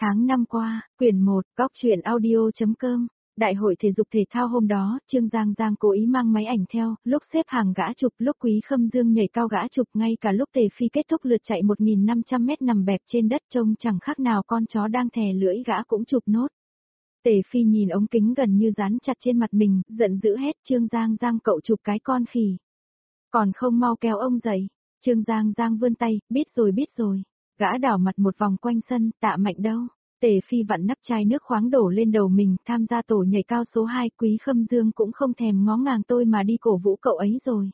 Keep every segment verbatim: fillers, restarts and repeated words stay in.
Tháng năm qua, quyển một, góc truyện audio.com. Đại hội thể dục thể thao hôm đó, Trương Giang Giang cố ý mang máy ảnh theo, lúc xếp hàng gã chụp, lúc Quý Khâm Dương nhảy cao gã chụp, ngay cả lúc Tề Phi kết thúc lượt chạy một nghìn năm trăm mét nằm bẹp trên đất trông chẳng khác nào con chó đang thè lưỡi gã cũng chụp nốt. Tề Phi nhìn ống kính gần như dán chặt trên mặt mình, giận dữ hét: Trương Giang Giang, cậu chụp cái con khỉ. Còn không mau kéo ông dậy. Trương Giang Giang vươn tay: biết rồi biết rồi. Gã đảo mặt một vòng quanh sân: Tạ Mạnh đâu? Tề Phi vặn nắp chai nước khoáng đổ lên đầu mình, tham gia tổ nhảy cao số hai, Quý Khâm Dương cũng không thèm ngó ngàng tôi mà đi cổ vũ cậu ấy rồi.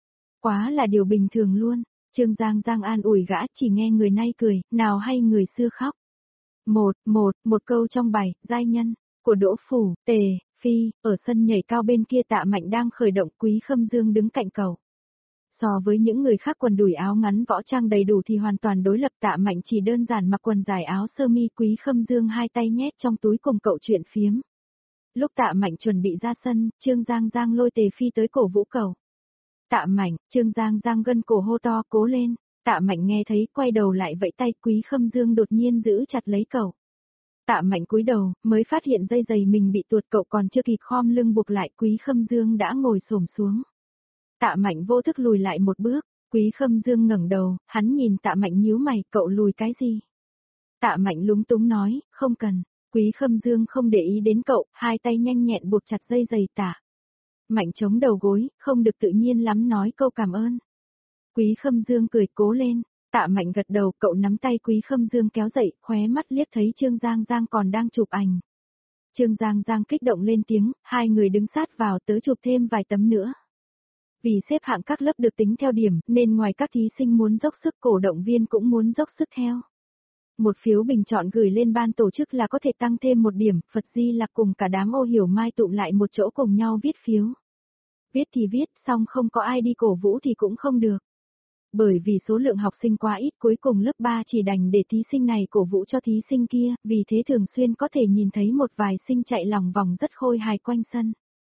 Quá là điều bình thường luôn. Trương Giang Giang an ủi gã, chỉ nghe người nay cười, nào hay người xưa khóc. Một, một, một câu trong bài, giai nhân, của Đỗ Phủ, Tề, Phi, ở sân nhảy cao bên kia Tạ Mạnh đang khởi động, Quý Khâm Dương đứng cạnh cậu. So với những người khác quần đùi áo ngắn võ trang đầy đủ thì hoàn toàn đối lập, Tạ Mạnh chỉ đơn giản mặc quần dài áo sơ mi, Quý Khâm Dương hai tay nhét trong túi cùng cậu chuyện phiếm. Lúc Tạ Mạnh chuẩn bị ra sân, Trương Giang Giang lôi Tề Phi tới cổ vũ cậu. Tạ Mạnh, Trương Giang Giang gân cổ hô to, cố lên. Tạ Mạnh nghe thấy quay đầu lại vẫy tay, Quý Khâm Dương đột nhiên giữ chặt lấy cậu. Tạ Mạnh cúi đầu, mới phát hiện dây giày mình bị tuột, cậu còn chưa kịp khom lưng buộc lại, Quý Khâm Dương đã ngồi xổm xuống. Tạ Mạnh vô thức lùi lại một bước, Quý Khâm Dương ngẩng đầu, hắn nhìn Tạ Mạnh nhíu mày, cậu lùi cái gì? Tạ Mạnh lúng túng nói, không cần. Quý Khâm Dương không để ý đến cậu, hai tay nhanh nhẹn buộc chặt dây giày Tạ Mạnh chống đầu gối, không được tự nhiên lắm nói câu cảm ơn. Quý Khâm Dương cười, cố lên. Tạ Mạnh gật đầu, cậu nắm tay Quý Khâm Dương kéo dậy, khóe mắt liếc thấy Trương Giang Giang còn đang chụp ảnh. Trương Giang Giang kích động lên tiếng, hai người đứng sát vào, tớ chụp thêm vài tấm nữa. Vì xếp hạng các lớp được tính theo điểm, nên ngoài các thí sinh muốn dốc sức, cổ động viên cũng muốn dốc sức theo. Một phiếu bình chọn gửi lên ban tổ chức là có thể tăng thêm một điểm, Phật Di Lặc cùng cả đám Ô Hiểu Mai tụm lại một chỗ cùng nhau viết phiếu. Viết thì viết, xong không có ai đi cổ vũ thì cũng không được. Bởi vì số lượng học sinh quá ít, cuối cùng lớp ba chỉ đành để thí sinh này cổ vũ cho thí sinh kia, vì thế thường xuyên có thể nhìn thấy một vài sinh chạy lòng vòng rất khôi hài quanh sân.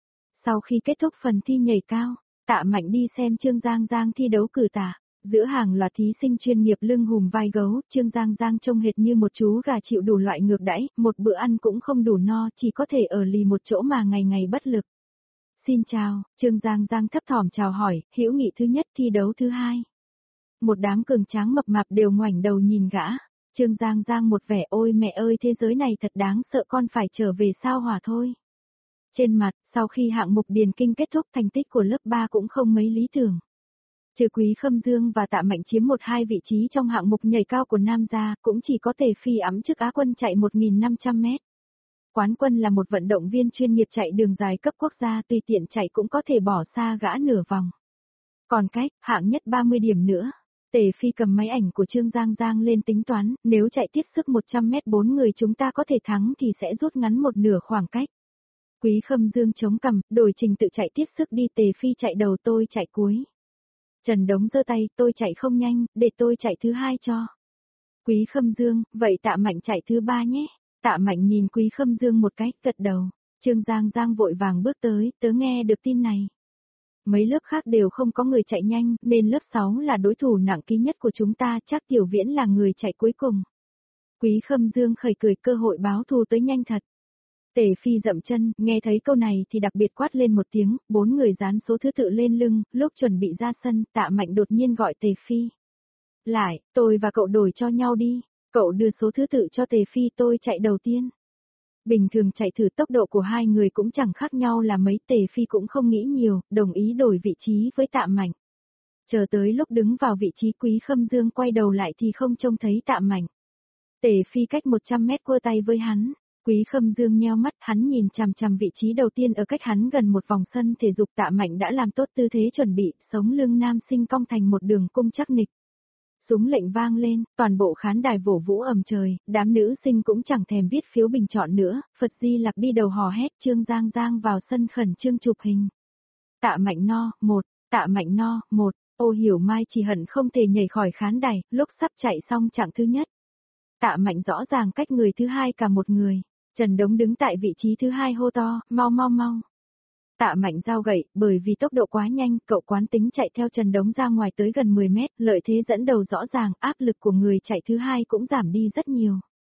Sau khi kết thúc phần thi nhảy cao, Tạ Mạnh đi xem Trương Giang Giang thi đấu cử tạ. Giữa hàng là thí sinh chuyên nghiệp lưng hùm vai gấu, Trương Giang Giang trông hệt như một chú gà chịu đủ loại ngược đãi, một bữa ăn cũng không đủ no, chỉ có thể ở lì một chỗ mà ngày ngày bất lực. Xin chào, Trương Giang Giang thấp thỏm chào hỏi, hữu nghị thứ nhất, thi đấu thứ hai. Một đám cường tráng mập mạp đều ngoảnh đầu nhìn gã. Trương Giang Giang một vẻ ôi mẹ ơi, thế giới này thật đáng sợ, con phải trở về sao hỏa thôi. Trên mặt, sau khi hạng mục điền kinh kết thúc, thành tích của lớp ba cũng không mấy lý tưởng. Trừ Quý Khâm Dương và Tạ Mạnh chiếm một hai vị trí trong hạng mục nhảy cao của nam gia, cũng chỉ có Tề Phi ẵm chức Á quân chạy một nghìn năm trăm mét. Quán quân là một vận động viên chuyên nghiệp chạy đường dài cấp quốc gia, tùy tiện chạy cũng có thể bỏ xa gã nửa vòng. Còn cách, hạng nhất ba mươi điểm nữa. Tề Phi cầm máy ảnh của Trương Giang Giang lên tính toán, nếu chạy tiếp sức một trăm mét bốn người chúng ta có thể thắng thì sẽ rút ngắn một nửa khoảng cách. Quý Khâm Dương chống cằm, đổi trình tự chạy tiếp sức đi, Tề Phi chạy đầu, tôi chạy cuối. Trần Đống giơ tay, tôi chạy không nhanh, để tôi chạy thứ hai cho. Quý Khâm Dương, vậy Tạ Mạnh chạy thứ ba nhé. Tạ Mạnh nhìn Quý Khâm Dương một cái, gật đầu. Trương Giang Giang vội vàng bước tới, tớ nghe được tin này. Mấy lớp khác đều không có người chạy nhanh, nên lớp sáu là đối thủ nặng ký nhất của chúng ta, chắc Tiểu Viễn là người chạy cuối cùng. Quý Khâm Dương khởi cười, cơ hội báo thù tới nhanh thật. Tề Phi dậm chân, nghe thấy câu này thì đặc biệt quát lên một tiếng, bốn người dán số thứ tự lên lưng, lúc chuẩn bị ra sân, Tạ Mạnh đột nhiên gọi Tề Phi. Lại, tôi và cậu đổi cho nhau đi, cậu đưa số thứ tự cho Tề Phi, tôi chạy đầu tiên. Bình thường chạy thử tốc độ của hai người cũng chẳng khác nhau là mấy, Tề Phi cũng không nghĩ nhiều, đồng ý đổi vị trí với Tạ Mạnh. Chờ tới lúc đứng vào vị trí Quý Khâm Dương quay đầu lại thì không trông thấy Tạ Mạnh. Tề Phi cách một trăm mét cua tay với hắn. Quý Khâm Dương nheo mắt, hắn nhìn chằm chằm vị trí đầu tiên ở cách hắn gần một vòng sân thể dục. Tạ Mạnh đã làm tốt tư thế chuẩn bị, sống lưng nam sinh cong thành một đường cung chắc nịch. Súng lệnh vang lên, toàn bộ khán đài vỗ vũ ầm trời, đám nữ sinh cũng chẳng thèm viết phiếu bình chọn nữa, Phật Di Lặc đi đầu hò hét, Trương Giang Giang vào sân khẩn trương chụp hình. Tạ Mạnh no, một, Tạ Mạnh no, một, Ô Hiểu Mai chỉ hận không thể nhảy khỏi khán đài, lúc sắp chạy xong chặng thứ nhất. Tạ Mạnh rõ ràng cách người thứ hai cả một người. Trần Đống đứng tại vị trí thứ hai hô to, mau mau mau. Tạ Mạnh giao gậy, bởi vì tốc độ quá nhanh, cậu quán tính chạy theo Trần Đống ra ngoài tới gần mười mét, lợi thế dẫn đầu rõ ràng, áp lực của người chạy thứ hai cũng giảm đi rất nhiều.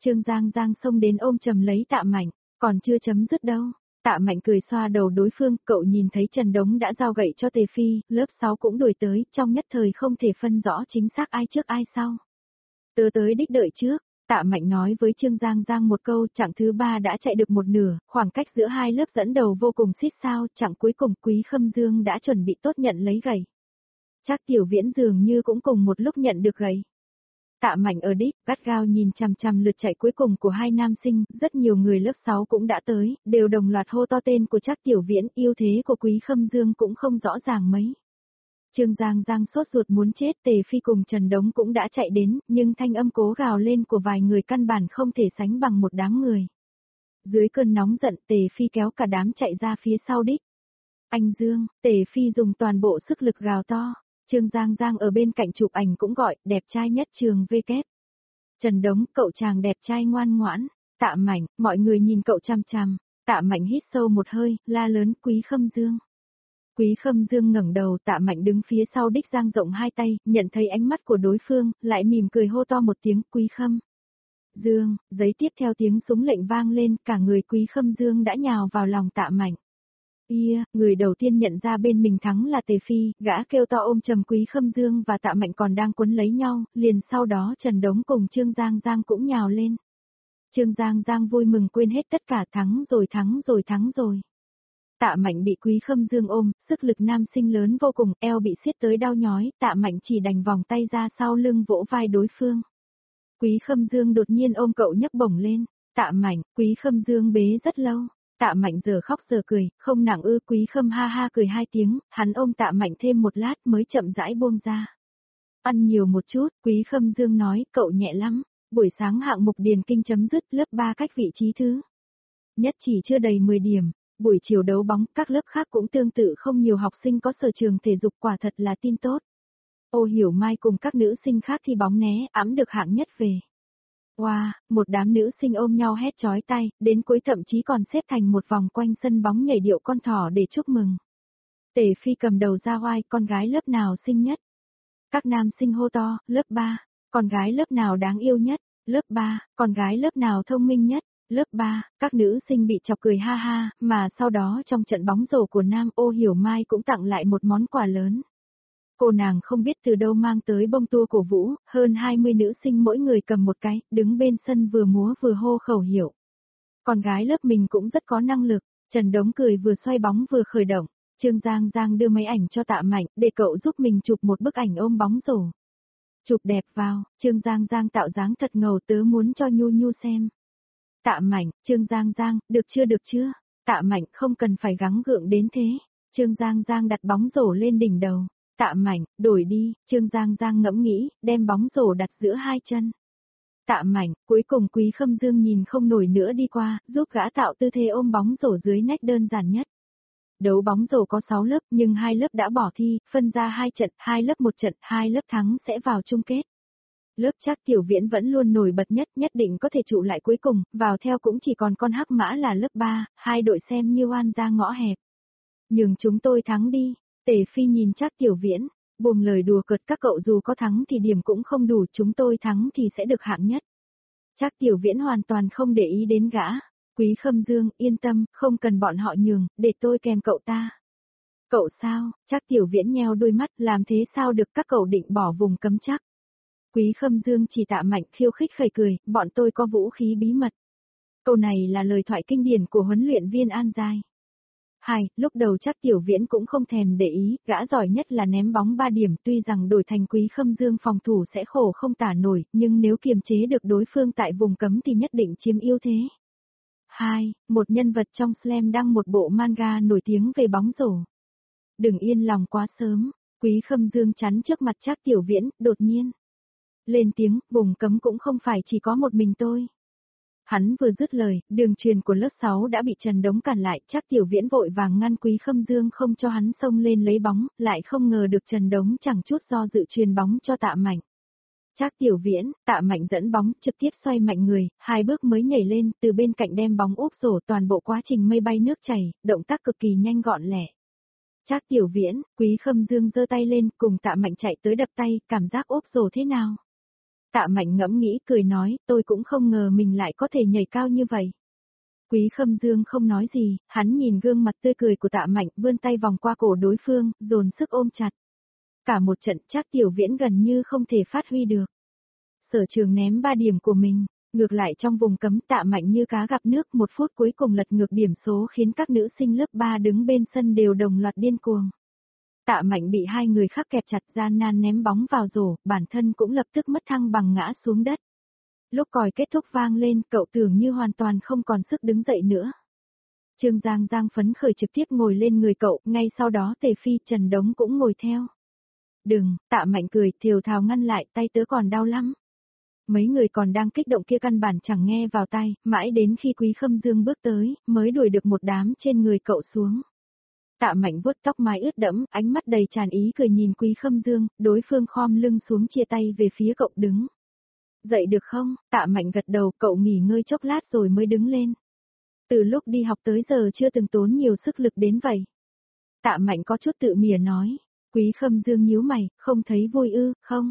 Trương Giang Giang xông đến ôm chầm lấy Tạ Mạnh, còn chưa chấm dứt đâu. Tạ Mạnh cười xoa đầu đối phương, cậu nhìn thấy Trần Đống đã giao gậy cho Tề Phi, lớp sáu cũng đuổi tới, trong nhất thời không thể phân rõ chính xác ai trước ai sau. Tớ tới đích đợi trước, Tạ Mạnh nói với Trương Giang Giang một câu, chặng thứ ba đã chạy được một nửa, khoảng cách giữa hai lớp dẫn đầu vô cùng xít sao, chặng cuối cùng Quý Khâm Dương đã chuẩn bị tốt nhận lấy gậy. Trác Tiểu Viễn dường như cũng cùng một lúc nhận được gậy. Tạ Mạnh ở đích, gắt gao nhìn chằm chằm lượt chạy cuối cùng của hai nam sinh, rất nhiều người lớp sáu cũng đã tới, đều đồng loạt hô to tên của Trác Tiểu Viễn, ưu thế của Quý Khâm Dương cũng không rõ ràng mấy. Trương Giang Giang sốt ruột muốn chết, Tề Phi cùng Trần Đống cũng đã chạy đến, nhưng thanh âm cố gào lên của vài người căn bản không thể sánh bằng một đám người. Dưới cơn nóng giận, Tề Phi kéo cả đám chạy ra phía sau đích. Anh Dương, Tề Phi dùng toàn bộ sức lực gào to. Trương Giang Giang ở bên cạnh chụp ảnh cũng gọi, đẹp trai nhất trường V kép. Trần Đống, cậu chàng đẹp trai ngoan ngoãn. Tạ Mạnh, mọi người nhìn cậu chằm chằm. Tạ Mạnh hít sâu một hơi, la lớn Quý Khâm Dương. Quý Khâm Dương ngẩng đầu, Tạ Mạnh đứng phía sau đích dang rộng hai tay, nhận thấy ánh mắt của đối phương, lại mỉm cười hô to một tiếng Quý Khâm Dương, giấy tiếp theo tiếng súng lệnh vang lên, cả người Quý Khâm Dương đã nhào vào lòng Tạ Mạnh. Ia, người đầu tiên nhận ra bên mình thắng là Tề Phi, gã kêu to ôm chầm Quý Khâm Dương và Tạ Mạnh còn đang quấn lấy nhau, liền sau đó Trần Đống cùng Trương Giang Giang cũng nhào lên. Trương Giang Giang vui mừng quên hết tất cả, thắng rồi thắng rồi thắng rồi. Tạ Mạnh bị Quý Khâm Dương ôm, sức lực nam sinh lớn vô cùng, eo bị siết tới đau nhói, Tạ Mạnh chỉ đành vòng tay ra sau lưng vỗ vai đối phương. Quý Khâm Dương đột nhiên ôm cậu nhấc bổng lên, Tạ Mạnh, Quý Khâm Dương bế rất lâu. Tạ Mạnh giờ khóc giờ cười, không nặng ư. Quý Khâm ha ha cười hai tiếng, hắn ôm Tạ Mạnh thêm một lát mới chậm rãi buông ra. Ăn nhiều một chút, Quý Khâm Dương nói, cậu nhẹ lắm. Buổi sáng hạng mục điền kinh chấm dứt, lớp ba cách vị trí thứ nhất chỉ chưa đầy mười điểm. Buổi chiều đấu bóng, các lớp khác cũng tương tự, không nhiều học sinh có sở trường thể dục, quả thật là tin tốt. Ô Hiểu Mai cùng các nữ sinh khác thi bóng né, ẵm được hạng nhất về. Wow, một đám nữ sinh ôm nhau hét chói tai, đến cuối thậm chí còn xếp thành một vòng quanh sân bóng nhảy điệu con thỏ để chúc mừng. Tề Phi cầm đầu ra oai, con gái lớp nào xinh nhất? Các nam sinh hô to, lớp ba, con gái lớp nào đáng yêu nhất? Lớp ba, con gái lớp nào thông minh nhất? Lớp ba, các nữ sinh bị chọc cười ha ha, mà sau đó trong trận bóng rổ của nam Ô Hiểu Mai cũng tặng lại một món quà lớn. Cô nàng không biết từ đâu mang tới bông tua cổ vũ, hơn hai mươi nữ sinh mỗi người cầm một cái, đứng bên sân vừa múa vừa hô khẩu hiệu. Con gái lớp mình cũng rất có năng lực, Trần Đống cười vừa xoay bóng vừa khởi động, Trương Giang Giang đưa máy ảnh cho Tạ Mạnh, để cậu giúp mình chụp một bức ảnh ôm bóng rổ. Chụp đẹp vào, Trương Giang Giang tạo dáng thật ngầu, tớ muốn cho Nhu Nhu xem. Tạ Mạnh, Trương Giang Giang, được chưa được chưa? Tạ Mạnh không cần phải gắng gượng đến thế. Trương Giang Giang đặt bóng rổ lên đỉnh đầu. Tạ Mạnh, đổi đi, Trương Giang Giang ngẫm nghĩ, đem bóng rổ đặt giữa hai chân. Tạ Mạnh, cuối cùng Quý Khâm Dương nhìn không nổi nữa đi qua, giúp gã tạo tư thế ôm bóng rổ dưới nách đơn giản nhất. Đấu bóng rổ có sáu lớp, nhưng hai lớp đã bỏ thi, phân ra hai trận, hai lớp một trận, hai lớp thắng sẽ vào chung kết. Lớp Trác Tiểu Viễn vẫn luôn nổi bật nhất, nhất định có thể trụ lại cuối cùng, vào theo cũng chỉ còn con hắc mã là lớp ba, hai đội xem như oan ra ngõ hẹp. Nhưng chúng tôi thắng đi. Tề Phi nhìn Trác Tiểu Viễn, buông lời đùa cợt, các cậu dù có thắng thì điểm cũng không đủ, chúng tôi thắng thì sẽ được hạng nhất. Trác Tiểu Viễn hoàn toàn không để ý đến gã. Quý Khâm Dương, yên tâm, không cần bọn họ nhường, để tôi kèm cậu ta. Cậu sao? Trác Tiểu Viễn nheo đôi mắt, làm thế sao được, các cậu định bỏ vùng cấm chắc. Quý Khâm Dương chỉ Tạ Mạnh khiêu khích khẩy cười, bọn tôi có vũ khí bí mật. Câu này là lời thoại kinh điển của huấn luyện viên An Giai. Hai, lúc đầu Trác Tiểu Viễn cũng không thèm để ý, gã giỏi nhất là ném bóng ba điểm, tuy rằng đổi thành Quý Khâm Dương phòng thủ sẽ khổ không tả nổi, nhưng nếu kiềm chế được đối phương tại vùng cấm thì nhất định chiếm ưu thế. Hai, một nhân vật trong Slam đăng một bộ manga nổi tiếng về bóng rổ. Đừng yên lòng quá sớm, Quý Khâm Dương chắn trước mặt Trác Tiểu Viễn, đột nhiên lên tiếng, vùng cấm cũng không phải chỉ có một mình tôi. Hắn vừa dứt lời, đường truyền của lớp sáu đã bị Trần Đống cản lại, Trác Tiểu Viễn vội vàng ngăn Quý Khâm Dương không cho hắn xông lên lấy bóng, lại không ngờ được Trần Đống chẳng chút do dự truyền bóng cho Tạ Mạnh. Trác Tiểu Viễn, Tạ Mạnh dẫn bóng, trực tiếp xoay mạnh người, hai bước mới nhảy lên, từ bên cạnh đem bóng úp rổ, toàn bộ quá trình mây bay nước chảy, động tác cực kỳ nhanh gọn lẹ. Trác Tiểu Viễn, Quý Khâm Dương giơ tay lên, cùng Tạ Mạnh chạy tới đập tay, cảm giác úp rổ thế nào? Tạ Mạnh ngẫm nghĩ cười nói, tôi cũng không ngờ mình lại có thể nhảy cao như vậy. Quý Khâm Dương không nói gì, hắn nhìn gương mặt tươi cười của Tạ Mạnh, vươn tay vòng qua cổ đối phương, dồn sức ôm chặt. Cả một trận Trác Tiểu Viễn gần như không thể phát huy được. Sở Trường ném ba điểm của mình, ngược lại trong vùng cấm Tạ Mạnh như cá gặp nước, một phút cuối cùng lật ngược điểm số khiến các nữ sinh lớp ba đứng bên sân đều đồng loạt điên cuồng. Tạ Mạnh bị hai người khác kẹp chặt, gian nan ném bóng vào rổ, bản thân cũng lập tức mất thăng bằng ngã xuống đất. Lúc còi kết thúc vang lên, cậu tưởng như hoàn toàn không còn sức đứng dậy nữa. Trương Giang Giang phấn khởi trực tiếp ngồi lên người cậu, ngay sau đó Tề Phi, Trần Đống cũng ngồi theo. Đừng, Tạ Mạnh cười, thều thào ngăn lại, tay tớ còn đau lắm. Mấy người còn đang kích động kia căn bản chẳng nghe vào tai, mãi đến khi Quý Khâm Dương bước tới, mới đuổi được một đám trên người cậu xuống. Tạ Mạnh vuốt tóc mái ướt đẫm, ánh mắt đầy tràn ý cười nhìn Quý Khâm Dương, đối phương khom lưng xuống chia tay về phía cậu đứng. Dậy được không? Tạ Mạnh gật đầu, cậu nghỉ ngơi chốc lát rồi mới đứng lên. Từ lúc đi học tới giờ chưa từng tốn nhiều sức lực đến vậy. Tạ Mạnh có chút tự mỉa nói. Quý Khâm Dương nhíu mày, không thấy vui ư, không?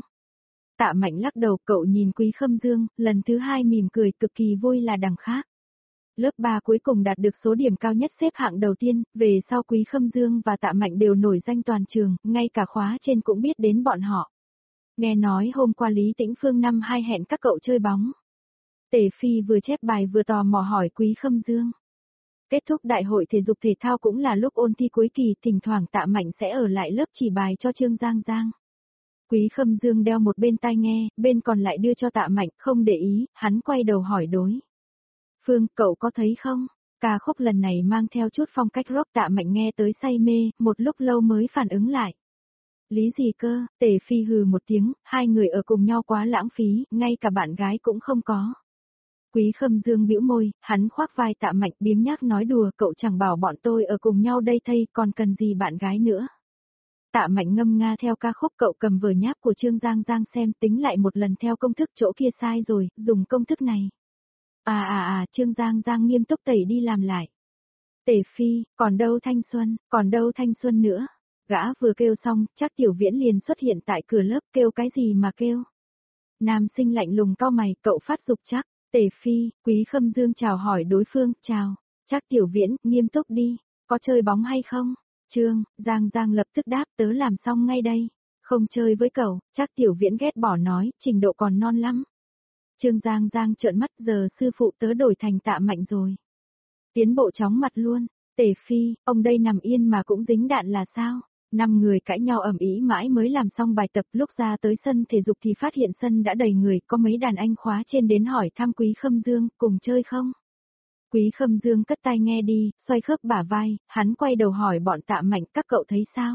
Tạ Mạnh lắc đầu, cậu nhìn Quý Khâm Dương, lần thứ hai mỉm cười, cực kỳ vui là đằng khác. Lớp ba cuối cùng đạt được số điểm cao nhất xếp hạng đầu tiên, về sau Quý Khâm Dương và Tạ Mạnh đều nổi danh toàn trường, ngay cả khóa trên cũng biết đến bọn họ. Nghe nói hôm qua Lý Tĩnh Phương năm hai hẹn các cậu chơi bóng. Tề Phi vừa chép bài vừa tò mò hỏi Quý Khâm Dương. Kết thúc đại hội thể dục thể thao cũng là lúc ôn thi cuối kỳ, thỉnh thoảng Tạ Mạnh sẽ ở lại lớp chỉ bài cho Trương Giang Giang. Quý Khâm Dương đeo một bên tai nghe, bên còn lại đưa cho Tạ Mạnh, không để ý, hắn quay đầu hỏi đối. Phương, cậu có thấy không? Ca khúc lần này mang theo chút phong cách rock. Tạ Mạnh nghe tới say mê, một lúc lâu mới phản ứng lại. Lý gì cơ? Tề Phi hừ một tiếng, hai người ở cùng nhau quá lãng phí, ngay cả bạn gái cũng không có. Quý Khâm Dương bĩu môi, hắn khoác vai Tạ Mạnh biếng nhác nói đùa, cậu chẳng bảo bọn tôi ở cùng nhau đây thay, còn cần gì bạn gái nữa. Tạ Mạnh ngâm nga theo ca khúc, cậu cầm vở nháp của Trương Giang Giang xem, tính lại một lần theo công thức, chỗ kia sai rồi, dùng công thức này. À à à, Trương Giang Giang nghiêm túc tẩy đi làm lại. Tề Phi, còn đâu thanh xuân, còn đâu thanh xuân nữa. Gã vừa kêu xong, Trác Tiểu Viễn liền xuất hiện tại cửa lớp, kêu cái gì mà kêu. Nam sinh lạnh lùng cau mày, cậu phát dục chắc. Tề Phi, Quý Khâm Dương chào hỏi đối phương, chào. Trác Tiểu Viễn, nghiêm túc đi, có chơi bóng hay không? Trương, Giang Giang lập tức đáp, tớ làm xong ngay đây. Không chơi với cậu, Trác Tiểu Viễn ghét bỏ nói, trình độ còn non lắm. Trương Giang Giang trợn mắt, giờ sư phụ tớ đổi thành Tạ Mạnh rồi. Tiến bộ chóng mặt luôn. Tề Phi, ông đây nằm yên mà cũng dính đạn là sao? Năm người cãi nhau ầm ĩ mãi mới làm xong bài tập, lúc ra tới sân thể dục thì phát hiện sân đã đầy người, có mấy đàn anh khóa trên đến hỏi thăm Quý Khâm Dương, cùng chơi không? Quý Khâm Dương cất tai nghe đi, xoay khớp bả vai, hắn quay đầu hỏi bọn Tạ Mạnh, các cậu thấy sao?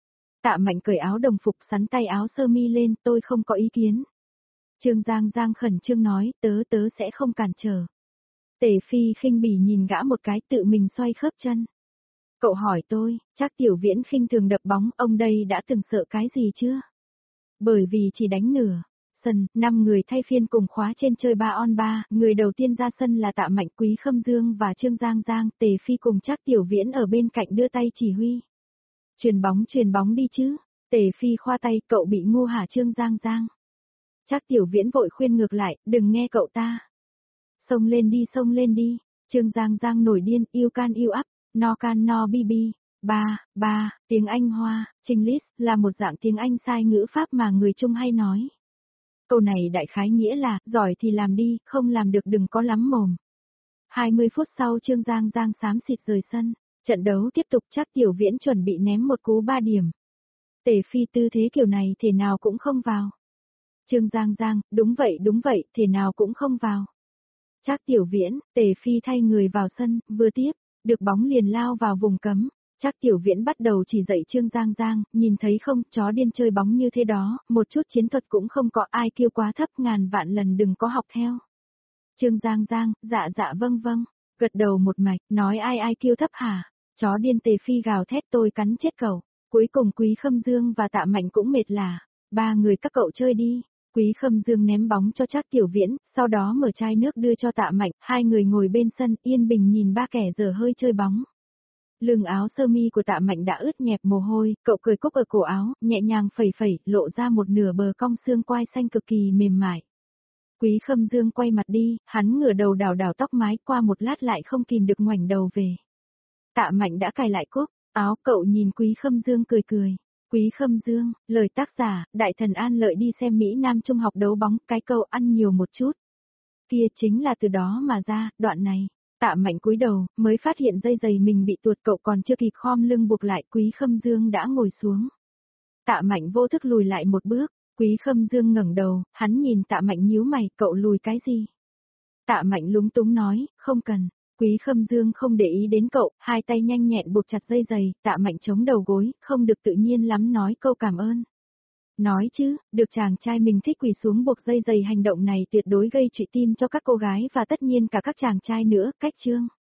Tạ Mạnh cởi áo đồng phục, sắn tay áo sơ mi lên, tôi không có ý kiến. Trương Giang Giang khẩn trương nói, tớ tớ sẽ không cản trở. Tề Phi khinh bỉ nhìn gã một cái, tự mình xoay khớp chân. Cậu hỏi tôi, Trác Tiểu Viễn khinh thường đập bóng, ông đây đã từng sợ cái gì chưa? Bởi vì chỉ đánh nửa sân, năm người thay phiên cùng khóa trên chơi ba on ba, người đầu tiên ra sân là Tạ Mạnh, Quý Khâm Dương và Trương Giang Giang, Tề Phi cùng Trác Tiểu Viễn ở bên cạnh đưa tay chỉ huy. Chuyền bóng chuyền bóng đi chứ. Tề Phi khoa tay, cậu bị ngu hả Trương Giang Giang? Trác Tiểu Viễn vội khuyên ngược lại, đừng nghe cậu ta. Xông lên đi xông lên đi. Trương Giang Giang nổi điên, yêu can yêu ắp. No can no bi bi. Ba, ba, tiếng Anh Hoa, Chinglish, là một dạng tiếng Anh sai ngữ Pháp mà người Trung hay nói. Câu này đại khái nghĩa là, giỏi thì làm đi, không làm được đừng có lắm mồm. hai mươi phút sau Trương Giang Giang xám xịt rời sân, trận đấu tiếp tục. Trác Tiểu Viễn chuẩn bị ném một cú ba điểm. Tề Phi tư thế kiểu này thể nào cũng không vào. Trương Giang Giang, đúng vậy đúng vậy, thể nào cũng không vào. Trác Tiểu Viễn, Tề Phi thay người vào sân, vừa tiếp, được bóng liền lao vào vùng cấm. Trác Tiểu Viễn bắt đầu chỉ dạy Trương Giang Giang, nhìn thấy không, chó điên chơi bóng như thế đó, một chút chiến thuật cũng không có, ai kêu quá thấp, ngàn vạn lần đừng có học theo. Trương Giang Giang, dạ dạ vâng vâng, gật đầu một mạch, nói ai ai kêu thấp hả? Chó điên. Tề Phi gào thét, tôi cắn chết cậu. Cuối cùng Quý Khâm Dương và Tạ Mạnh cũng mệt lả, ba người các cậu chơi đi. Quý Khâm Dương ném bóng cho Trác Tiểu Viễn, sau đó mở chai nước đưa cho Tạ Mạnh, hai người ngồi bên sân, yên bình nhìn ba kẻ dở hơi chơi bóng. Lưng áo sơ mi của Tạ Mạnh đã ướt nhẹp mồ hôi, cậu cười cúc ở cổ áo, nhẹ nhàng phẩy phẩy, lộ ra một nửa bờ cong xương quai xanh cực kỳ mềm mại. Quý Khâm Dương quay mặt đi, hắn ngửa đầu đảo đảo tóc mái, qua một lát lại không kìm được ngoảnh đầu về. Tạ Mạnh đã cài lại cúc áo, cậu nhìn Quý Khâm Dương cười cười. Quý Khâm Dương, lời tác giả, Đại Thần An Lợi đi xem Mỹ Nam Trung học đấu bóng, cái câu ăn nhiều một chút. Kia chính là từ đó mà ra, đoạn này. Tạ Mạnh cúi đầu, mới phát hiện dây giày mình bị tuột, cậu còn chưa kịp khom lưng buộc lại, Quý Khâm Dương đã ngồi xuống. Tạ Mạnh vô thức lùi lại một bước, Quý Khâm Dương ngẩng đầu, hắn nhìn Tạ Mạnh nhíu mày, cậu lùi cái gì? Tạ Mạnh lúng túng nói, không cần. Quý Khâm Dương không để ý đến cậu, hai tay nhanh nhẹn buộc chặt dây giày, Tạ Mạnh chống đầu gối, không được tự nhiên lắm nói câu cảm ơn. Nói chứ, được chàng trai mình thích quỳ xuống buộc dây giày, hành động này tuyệt đối gây trụy tim cho các cô gái và tất nhiên cả các chàng trai nữa, cách chương.